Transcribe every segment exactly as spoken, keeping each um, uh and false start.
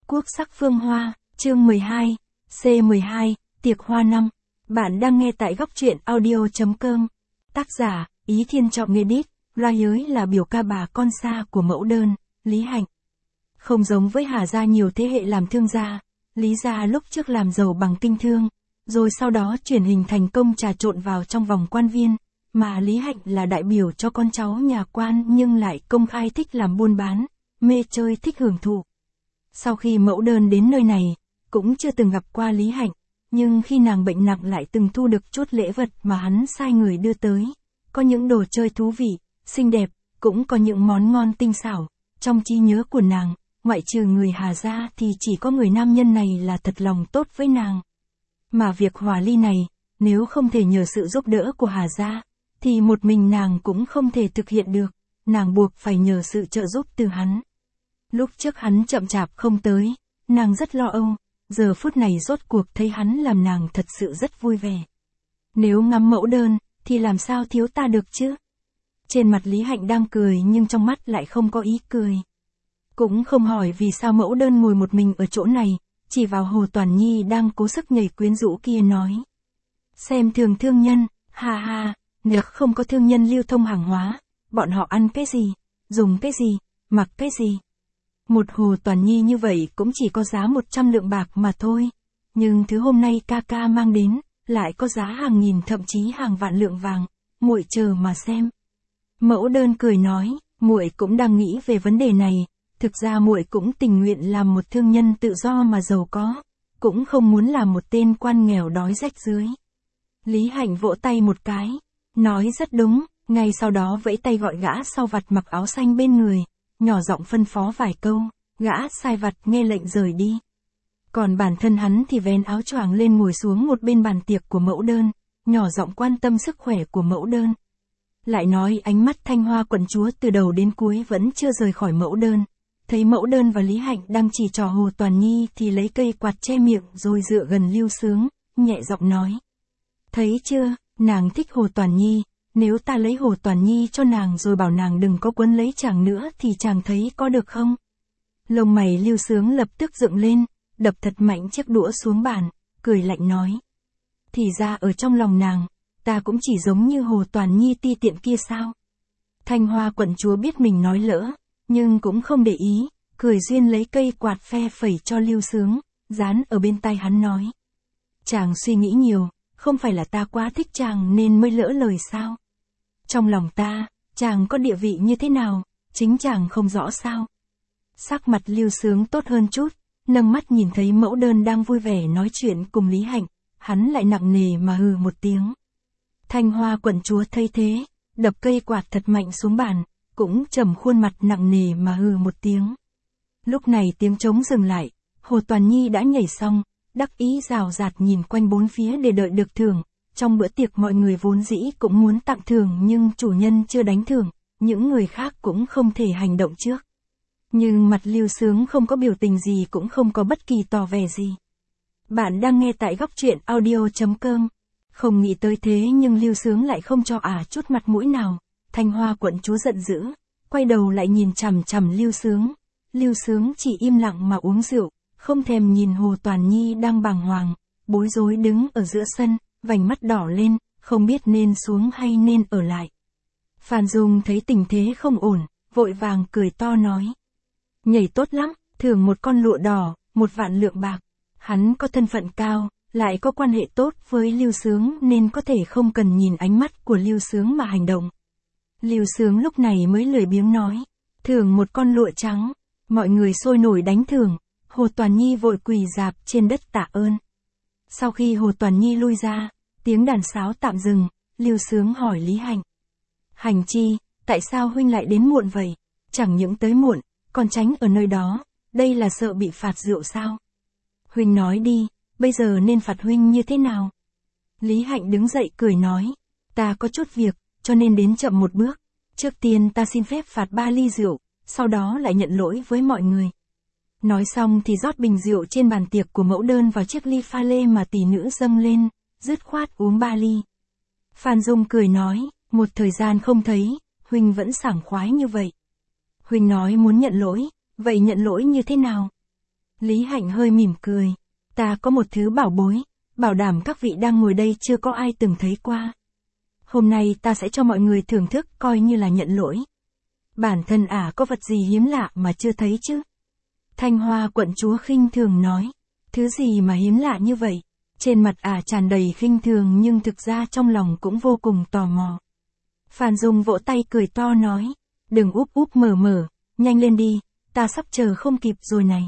quốc sắc phương hoa, chương mười hai, C mười hai, tiệc hoa năm. Bạn đang nghe tại góc truyện audio chấm com. Tác giả, Ý Thiên Trọng Nghê Đít, loa giới là biểu ca bà con xa của mẫu đơn, Lý Hạnh. Không giống với Hà gia nhiều thế hệ làm thương gia, Lý gia lúc trước làm giàu bằng kinh thương, rồi sau đó chuyển hình thành công trà trộn vào trong vòng quan viên, mà Lý Hạnh là đại biểu cho con cháu nhà quan nhưng lại công khai thích làm buôn bán, mê chơi thích hưởng thụ. Sau khi mẫu đơn đến nơi này, cũng chưa từng gặp qua Lý Hạnh, nhưng khi nàng bệnh nặng lại từng thu được chút lễ vật mà hắn sai người đưa tới. Có những đồ chơi thú vị, xinh đẹp, cũng có những món ngon tinh xảo. Trong trí nhớ của nàng, ngoại trừ người Hà gia thì chỉ có người nam nhân này là thật lòng tốt với nàng. Mà việc hòa ly này, nếu không thể nhờ sự giúp đỡ của Hà gia, thì một mình nàng cũng không thể thực hiện được, nàng buộc phải nhờ sự trợ giúp từ hắn. Lúc trước hắn chậm chạp không tới, nàng rất lo âu, giờ phút này rốt cuộc thấy hắn làm nàng thật sự rất vui vẻ. Nếu ngắm mẫu đơn, thì làm sao thiếu ta được chứ? Trên mặt Lý Hạnh đang cười nhưng trong mắt lại không có ý cười. Cũng không hỏi vì sao mẫu đơn ngồi một mình ở chỗ này, chỉ vào Hồ Toàn Nhi đang cố sức nhảy quyến rũ kia nói. Xem thường thương nhân, ha ha, nếu không có thương nhân lưu thông hàng hóa, bọn họ ăn cái gì, dùng cái gì, mặc cái gì. Một Hồ Toàn Nhi như vậy cũng chỉ có giá một trăm lượng bạc mà thôi, nhưng thứ hôm nay ca ca mang đến, lại có giá hàng nghìn thậm chí hàng vạn lượng vàng, muội chờ mà xem. Mẫu đơn cười nói, muội cũng đang nghĩ về vấn đề này, thực ra muội cũng tình nguyện làm một thương nhân tự do mà giàu có, cũng không muốn làm một tên quan nghèo đói rách dưới. Lý Hạnh vỗ tay một cái, nói rất đúng, ngay sau đó vẫy tay gọi gã sau vặt mặc áo xanh bên người, nhỏ giọng phân phó vài câu, gã sai vặt nghe lệnh rời đi. Còn bản thân hắn thì vén áo choàng lên ngồi xuống một bên bàn tiệc của mẫu đơn, nhỏ giọng quan tâm sức khỏe của mẫu đơn. Lại nói ánh mắt Thanh Hoa quận chúa từ đầu đến cuối vẫn chưa rời khỏi mẫu đơn. Thấy mẫu đơn và Lý Hạnh đang chỉ trò Hồ Toàn Nhi thì lấy cây quạt che miệng rồi dựa gần Lưu Sướng, nhẹ giọng nói. Thấy chưa, nàng thích Hồ Toàn Nhi, nếu ta lấy Hồ Toàn Nhi cho nàng rồi bảo nàng đừng có quấn lấy chàng nữa thì chàng thấy có được không? Lông mày Lưu Sướng lập tức dựng lên, đập thật mạnh chiếc đũa xuống bàn, cười lạnh nói. Thì ra ở trong lòng nàng, ta cũng chỉ giống như Hồ Toàn Nhi ti tiện kia sao? Thanh Hoa quận chúa biết mình nói lỡ, nhưng cũng không để ý, cười duyên lấy cây quạt phe phẩy cho Lưu Sướng, dán ở bên tai hắn nói. Chàng suy nghĩ nhiều, không phải là ta quá thích chàng nên mới lỡ lời sao? Trong lòng ta, chàng có địa vị như thế nào, chính chàng không rõ sao? Sắc mặt Lưu Sướng tốt hơn chút, nâng mắt nhìn thấy mẫu đơn đang vui vẻ nói chuyện cùng Lý Hạnh, hắn lại nặng nề mà hừ một tiếng. Thanh Hoa quận chúa thấy thế, đập cây quạt thật mạnh xuống bàn, cũng trầm khuôn mặt nặng nề mà hừ một tiếng. Lúc này tiếng trống dừng lại, Hồ Toàn Nhi đã nhảy xong, đắc ý rào rạt nhìn quanh bốn phía để đợi được thưởng. Trong bữa tiệc mọi người vốn dĩ cũng muốn tặng thưởng nhưng chủ nhân chưa đánh thưởng, những người khác cũng không thể hành động trước. Nhưng mặt Lưu Sướng không có biểu tình gì cũng không có bất kỳ tỏ vẻ gì. Bạn đang nghe tại góc truyện audio chấm com. Không nghĩ tới thế nhưng Lưu Sướng lại không cho ả chút mặt mũi nào. Thanh Hoa quận chúa giận dữ, quay đầu lại nhìn chằm chằm Lưu Sướng. Lưu Sướng chỉ im lặng mà uống rượu, không thèm nhìn Hồ Toàn Nhi đang bàng hoàng, bối rối đứng ở giữa sân, vành mắt đỏ lên, không biết nên xuống hay nên ở lại. Phan Dung thấy tình thế không ổn, vội vàng cười to nói. Nhảy tốt lắm, thưởng một con lụa đỏ, một vạn lượng bạc. Hắn có thân phận cao, lại có quan hệ tốt với Lưu Sướng nên có thể không cần nhìn ánh mắt của Lưu Sướng mà hành động. Lưu Sướng lúc này mới lười biếng nói. Thưởng một con lụa trắng. Mọi người sôi nổi đánh thưởng. Hồ Toàn Nhi vội quỳ rạp trên đất tạ ơn. Sau khi Hồ Toàn Nhi lui ra, tiếng đàn sáo tạm dừng, Lưu Sướng hỏi Lý Hạnh. Hành chi, tại sao huynh lại đến muộn vậy? Chẳng những tới muộn, còn tránh ở nơi đó, đây là sợ bị phạt rượu sao? Huynh nói đi, bây giờ nên phạt huynh như thế nào? Lý Hạnh đứng dậy cười nói, ta có chút việc, cho nên đến chậm một bước. Trước tiên ta xin phép phạt ba ly rượu, sau đó lại nhận lỗi với mọi người. Nói xong thì rót bình rượu trên bàn tiệc của mẫu đơn vào chiếc ly pha lê mà tỷ nữ dâng lên, dứt khoát uống ba ly. Phan Dung cười nói, một thời gian không thấy, huynh vẫn sảng khoái như vậy. Huynh nói muốn nhận lỗi, vậy nhận lỗi như thế nào? Lý Hạnh hơi mỉm cười. Ta có một thứ bảo bối, bảo đảm các vị đang ngồi đây chưa có ai từng thấy qua. Hôm nay ta sẽ cho mọi người thưởng thức coi như là nhận lỗi. Bản thân ả có vật gì hiếm lạ mà chưa thấy chứ? Thanh Hoa quận chúa khinh thường nói. Thứ gì mà hiếm lạ như vậy? Trên mặt ả tràn đầy khinh thường nhưng thực ra trong lòng cũng vô cùng tò mò. Phan Dung vỗ tay cười to nói. Đừng úp úp mở mở, nhanh lên đi, ta sắp chờ không kịp rồi này.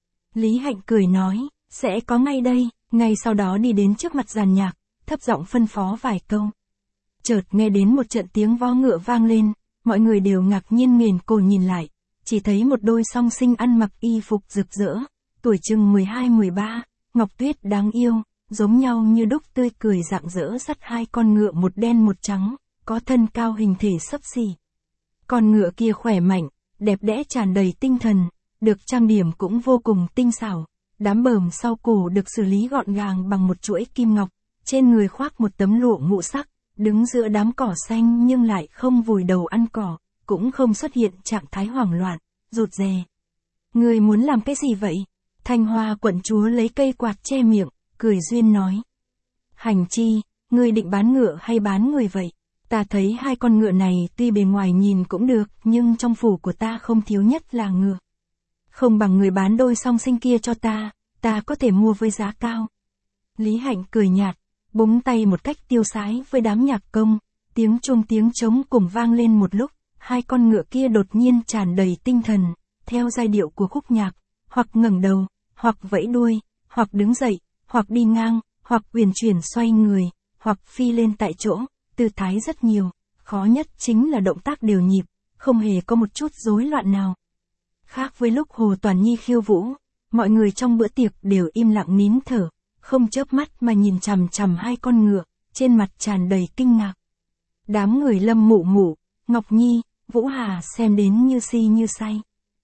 Lý Hạnh cười nói, sẽ có ngay đây, ngay sau đó đi đến trước mặt giàn nhạc, thấp giọng phân phó vài câu. Chợt nghe đến một trận tiếng vó ngựa vang lên, mọi người đều ngạc nhiên nghiền cổ nhìn lại, chỉ thấy một đôi song sinh ăn mặc y phục rực rỡ, tuổi chừng mười hai mười ba, Ngọc Tuyết đáng yêu, giống nhau như đúc tươi cười rạng rỡ dắt hai con ngựa một đen một trắng, có thân cao hình thể xấp xỉ. Con ngựa kia khỏe mạnh, đẹp đẽ tràn đầy tinh thần, được trang điểm cũng vô cùng tinh xảo, đám bờm sau cổ được xử lý gọn gàng bằng một chuỗi kim ngọc, trên người khoác một tấm lụa ngũ sắc, đứng giữa đám cỏ xanh nhưng lại không vùi đầu ăn cỏ, cũng không xuất hiện trạng thái hoảng loạn, rụt rè. Ngươi muốn làm cái gì vậy? Thanh Hoa quận chúa lấy cây quạt che miệng, cười duyên nói. Hành chi, ngươi định bán ngựa hay bán người vậy? Ta thấy hai con ngựa này tuy bề ngoài nhìn cũng được, nhưng trong phủ của ta không thiếu nhất là ngựa. Không bằng người bán đôi song sinh kia cho ta, ta có thể mua với giá cao. Lý Hạnh cười nhạt, búng tay một cách tiêu sái với đám nhạc công, tiếng chuông tiếng trống cùng vang lên một lúc, hai con ngựa kia đột nhiên tràn đầy tinh thần, theo giai điệu của khúc nhạc, hoặc ngẩng đầu, hoặc vẫy đuôi, hoặc đứng dậy, hoặc đi ngang, hoặc uyển chuyển xoay người, hoặc phi lên tại chỗ, tư thái rất nhiều, khó nhất chính là động tác đều nhịp, không hề có một chút rối loạn nào. Khác với lúc Hồ Toàn Nhi khiêu vũ, mọi người trong bữa tiệc đều im lặng nín thở, không chớp mắt mà nhìn chằm chằm hai con ngựa, trên mặt tràn đầy kinh ngạc. Đám người Lâm Mụ Mụ, Ngọc Nhi, Vũ Hà xem đến như si như say.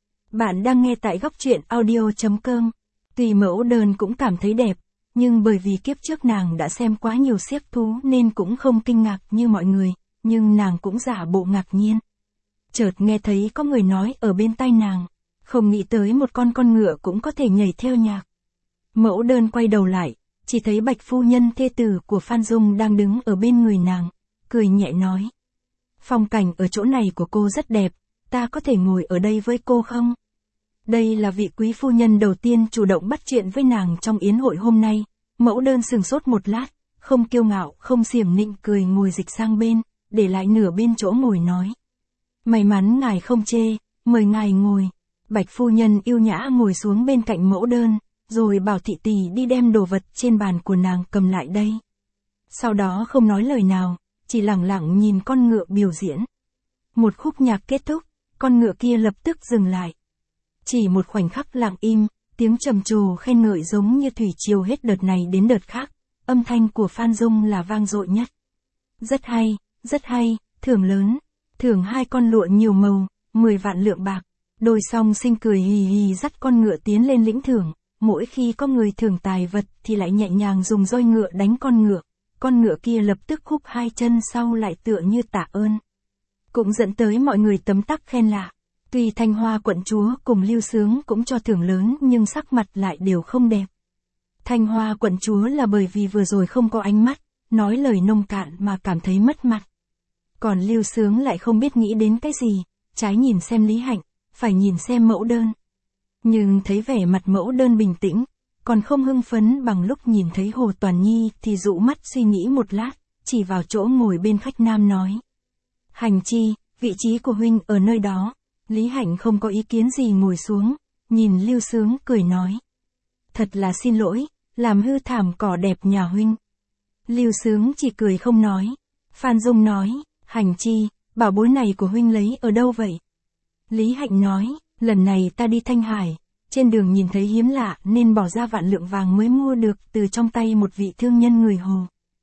Bạn đang nghe tại góc truyện audio chấm com. Tùy mẫu đơn cũng cảm thấy đẹp, nhưng bởi vì kiếp trước nàng đã xem quá nhiều xiếc thú nên cũng không kinh ngạc như mọi người, nhưng nàng cũng giả bộ ngạc nhiên. Chợt nghe thấy có người nói ở bên tai nàng, không nghĩ tới một con con ngựa cũng có thể nhảy theo nhạc. Mẫu đơn quay đầu lại, chỉ thấy Bạch phu nhân thê tử của Phan Dung đang đứng ở bên người nàng, cười nhẹ nói. Phong cảnh ở chỗ này của cô rất đẹp, ta có thể ngồi ở đây với cô không? Đây là vị quý phu nhân đầu tiên chủ động bắt chuyện với nàng trong yến hội hôm nay. Mẫu đơn sừng sốt một lát, không kiêu ngạo, không xiểm nịnh cười ngồi dịch sang bên, để lại nửa bên chỗ ngồi nói. May mắn ngài không chê, mời ngài ngồi. Bạch phu nhân yêu nhã ngồi xuống bên cạnh mẫu đơn, rồi bảo thị tỳ đi đem đồ vật trên bàn của nàng cầm lại đây. Sau đó không nói lời nào, chỉ lặng lặng nhìn con ngựa biểu diễn. Một khúc nhạc kết thúc, con ngựa kia lập tức dừng lại. Chỉ một khoảnh khắc lặng im, tiếng trầm trồ khen ngợi giống như thủy triều hết đợt này đến đợt khác, âm thanh của Phan Dung là vang dội nhất. Rất hay, rất hay, thưởng lớn, thưởng hai con lụa nhiều màu, mười vạn lượng bạc. Đôi song sinh cười hì hì dắt con ngựa tiến lên lĩnh thưởng, mỗi khi có người thưởng tài vật thì lại nhẹ nhàng dùng roi ngựa đánh con ngựa, con ngựa kia lập tức khúc hai chân sau lại tựa như tạ ơn. Cũng dẫn tới mọi người tấm tắc khen lạ. Tuy Thanh Hoa quận chúa cùng Lưu Sướng cũng cho thưởng lớn nhưng sắc mặt lại đều không đẹp. Thanh Hoa quận chúa là bởi vì vừa rồi không có ánh mắt, nói lời nông cạn mà cảm thấy mất mặt. Còn Lưu Sướng lại không biết nghĩ đến cái gì, trái nhìn xem Lý Hạnh, phải nhìn xem mẫu đơn. Nhưng thấy vẻ mặt mẫu đơn bình tĩnh, còn không hưng phấn bằng lúc nhìn thấy Hồ Toàn Nhi thì dụ mắt suy nghĩ một lát, chỉ vào chỗ ngồi bên khách nam nói. Hành chi, vị trí của huynh ở nơi đó. Lý Hạnh không có ý kiến gì ngồi xuống, nhìn Lưu Sướng cười nói. Thật là xin lỗi, làm hư thảm cỏ đẹp nhà huynh. Lưu Sướng chỉ cười không nói. Phan Dung nói, Hành chi, bảo bối này của huynh lấy ở đâu vậy? Lý Hạnh nói, lần này ta đi Thanh Hải, trên đường nhìn thấy hiếm lạ nên bỏ ra vạn lượng vàng mới mua được từ trong tay một vị thương nhân người Hồ.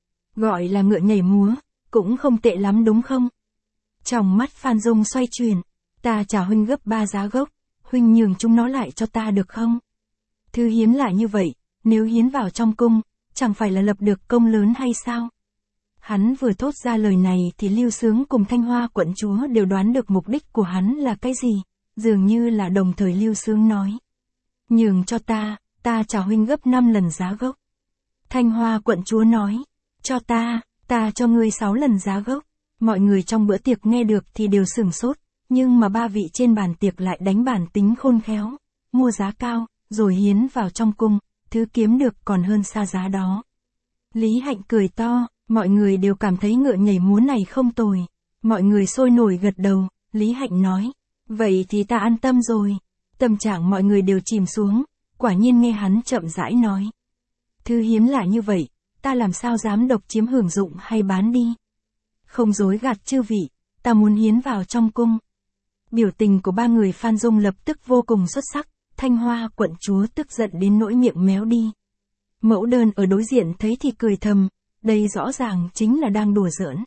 Gọi là ngựa nhảy múa, cũng không tệ lắm đúng không? Trong mắt Phan Dung xoay chuyển. Ta trả huynh gấp ba giá gốc, huynh nhường chúng nó lại cho ta được không? Thứ hiếm lạ như vậy, nếu hiến vào trong cung, chẳng phải là lập được công lớn hay sao? Hắn vừa thốt ra lời này thì Lưu Sướng cùng Thanh Hoa quận chúa đều đoán được mục đích của hắn là cái gì, dường như là đồng thời Lưu Sướng nói. Nhường cho ta, ta trả huynh gấp năm lần giá gốc. Thanh Hoa quận chúa nói, cho ta, ta cho ngươi sáu lần giá gốc. Mọi người trong bữa tiệc nghe được thì đều sửng sốt, nhưng mà ba vị trên bàn tiệc lại đánh bản tính khôn khéo, mua giá cao, rồi hiến vào trong cung, thứ kiếm được còn hơn xa giá đó. Lý Hạnh cười to, mọi người đều cảm thấy ngựa nhảy múa này không tồi. Mọi người sôi nổi gật đầu, Lý Hạnh nói, vậy thì ta an tâm rồi. Tâm trạng mọi người đều chìm xuống, quả nhiên nghe hắn chậm rãi nói. Thứ hiếm lạ như vậy, ta làm sao dám độc chiếm hưởng dụng hay bán đi. Không dối gạt chư vị, ta muốn hiến vào trong cung. Biểu tình của ba người Phan Dung lập tức vô cùng xuất sắc, Thanh Hoa quận chúa tức giận đến nỗi miệng méo đi. Mẫu đơn ở đối diện thấy thì cười thầm, đây rõ ràng chính là đang đùa giỡn.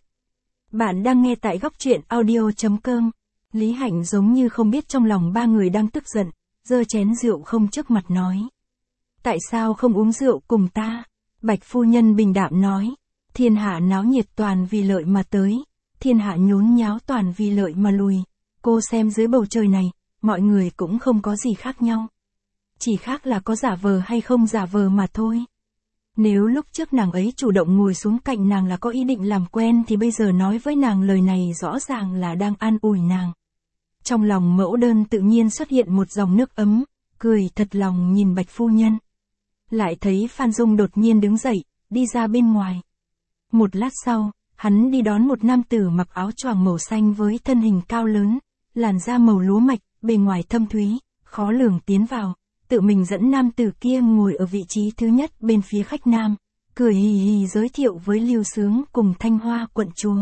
Bạn đang nghe tại góc truyện audio chấm com. Lý Hạnh giống như không biết trong lòng ba người đang tức giận, giơ chén rượu không trước mặt nói. Tại sao không uống rượu cùng ta? Bạch phu nhân bình đạm nói. Thiên hạ náo nhiệt toàn vì lợi mà tới, thiên hạ nhốn nháo toàn vì lợi mà lùi. Cô xem dưới bầu trời này, mọi người cũng không có gì khác nhau. Chỉ khác là có giả vờ hay không giả vờ mà thôi. Nếu lúc trước nàng ấy chủ động ngồi xuống cạnh nàng là có ý định làm quen thì bây giờ nói với nàng lời này rõ ràng là đang an ủi nàng. Trong lòng mẫu đơn tự nhiên xuất hiện một dòng nước ấm, cười thật lòng nhìn Bạch phu nhân. Lại thấy Phan Dung đột nhiên đứng dậy, đi ra bên ngoài. Một lát sau, hắn đi đón một nam tử mặc áo choàng màu xanh với thân hình cao lớn, làn da màu lúa mạch, bề ngoài thâm thúy, khó lường tiến vào, tự mình dẫn nam tử kia ngồi ở vị trí thứ nhất bên phía khách nam, cười hì hì giới thiệu với Lưu Sướng cùng Thanh Hoa quận chúa.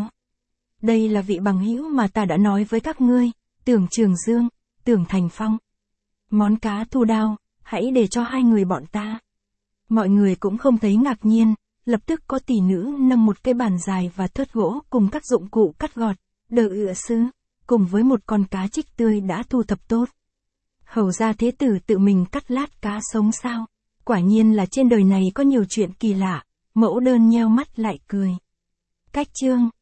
Đây là vị bằng hữu mà ta đã nói với các ngươi, Tưởng Trường Dương, Tưởng Thành Phong. Món cá thu đao, hãy để cho hai người bọn ta. Mọi người cũng không thấy ngạc nhiên, lập tức có tỷ nữ nâng một cái bàn dài và thớt gỗ cùng các dụng cụ cắt gọt, đờ ựa sứ, cùng với một con cá trích tươi đã thu thập tốt. Hầu gia thế tử tự mình cắt lát cá sống sao? Quả nhiên là trên đời này có nhiều chuyện kỳ lạ, mẫu đơn nheo mắt lại cười. Cách chương